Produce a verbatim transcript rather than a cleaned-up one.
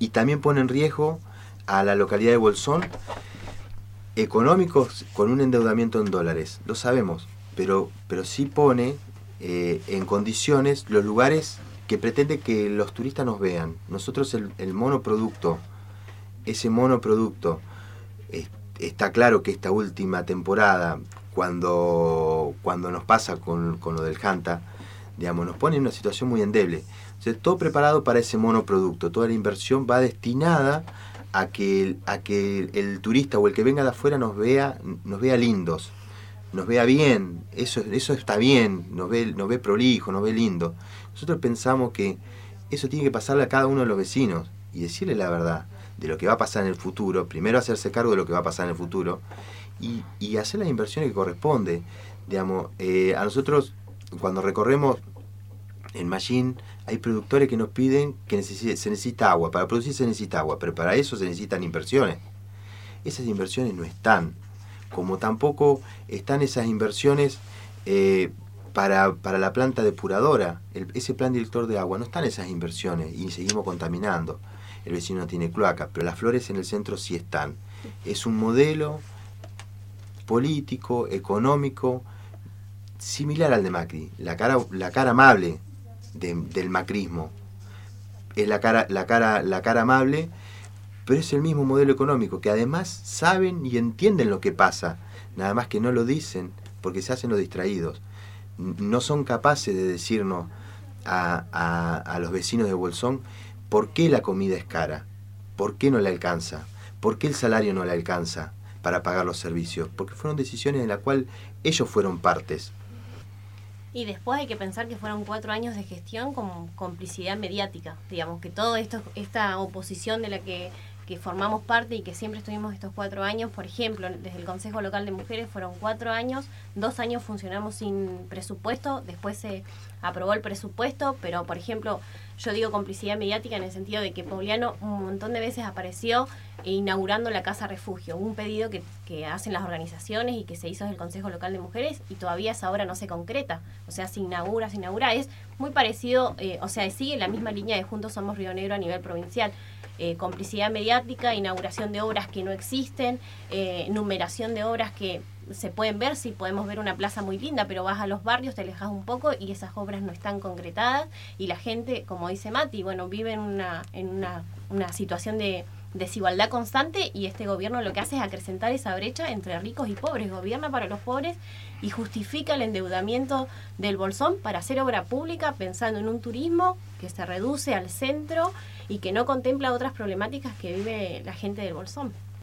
y también pone en riesgo a la localidad de Bolsón, económicos con un endeudamiento en dólares, lo sabemos, pero, pero sí pone eh, en condiciones los lugares que pretende que los turistas nos vean. Nosotros el, el monoproducto, ese monoproducto, eh, está claro que esta última temporada, cuando, cuando nos pasa con, con lo del Janta, digamos, nos pone en una situación muy endeble. O sea, todo preparado para ese monoproducto, toda la inversión va destinada a que, a que el, el turista o el que venga de afuera nos vea, nos vea lindos, nos vea bien, eso, eso está bien, nos ve, nos ve prolijo, nos ve lindo. Nosotros pensamos que eso tiene que pasarle a cada uno de los vecinos y decirle la verdad de lo que va a pasar en el futuro, primero hacerse cargo de lo que va a pasar en el futuro y, y hacer las inversiones que corresponde. Digamos, eh, a nosotros cuando recorremos en Mallín hay productores que nos piden que necesite, se necesita agua, para producir se necesita agua, pero para eso se necesitan inversiones. Esas inversiones no están, como tampoco están esas inversiones eh, para, para la planta depuradora, el, ese plan director de agua, no están esas inversiones y seguimos contaminando. El vecino no tiene cloaca, pero las flores en el centro sí están. Es un modelo político, económico, similar al de Macri, la cara, la cara amable de, del macrismo. Es la cara, la cara, la cara amable, pero es el mismo modelo económico, que además saben y entienden lo que pasa, nada más que no lo dicen, porque se hacen los distraídos. No son capaces de decirnos a, a, a los vecinos de Bolsón por qué la comida es cara, por qué no le alcanza, por qué el salario no le alcanza para pagar los servicios, porque fueron decisiones en las cuales ellos fueron partes. Y después hay que pensar que fueron cuatro años de gestión con complicidad mediática, digamos, que todo esto, esta oposición de la que, que formamos parte y que siempre estuvimos estos cuatro años, por ejemplo, desde el Consejo Local de Mujeres fueron cuatro años, dos años funcionamos sin presupuesto, después se aprobó el presupuesto, pero por ejemplo, yo digo complicidad mediática en el sentido de que Pouliano un montón de veces apareció inaugurando la Casa Refugio, un pedido que, que hacen las organizaciones y que se hizo desde el Consejo Local de Mujeres y todavía esa obra no se concreta, o sea, se inaugura, se inaugura, es muy parecido, eh, o sea, sigue la misma línea de Juntos Somos Río Negro a nivel provincial. Eh, complicidad mediática, inauguración de obras que no existen, eh, numeración de obras que se pueden ver, sí podemos ver una plaza muy linda, pero vas a los barrios, te alejas un poco y esas obras no están concretadas y la gente, como dice Mati, bueno, vive en una, en una, una situación de desigualdad constante y este gobierno lo que hace es acrecentar esa brecha entre ricos y pobres, gobierna para los pobres y justifica el endeudamiento del Bolsón para hacer obra pública pensando en un turismo que se reduce al centro y que no contempla otras problemáticas que vive la gente del Bolsón.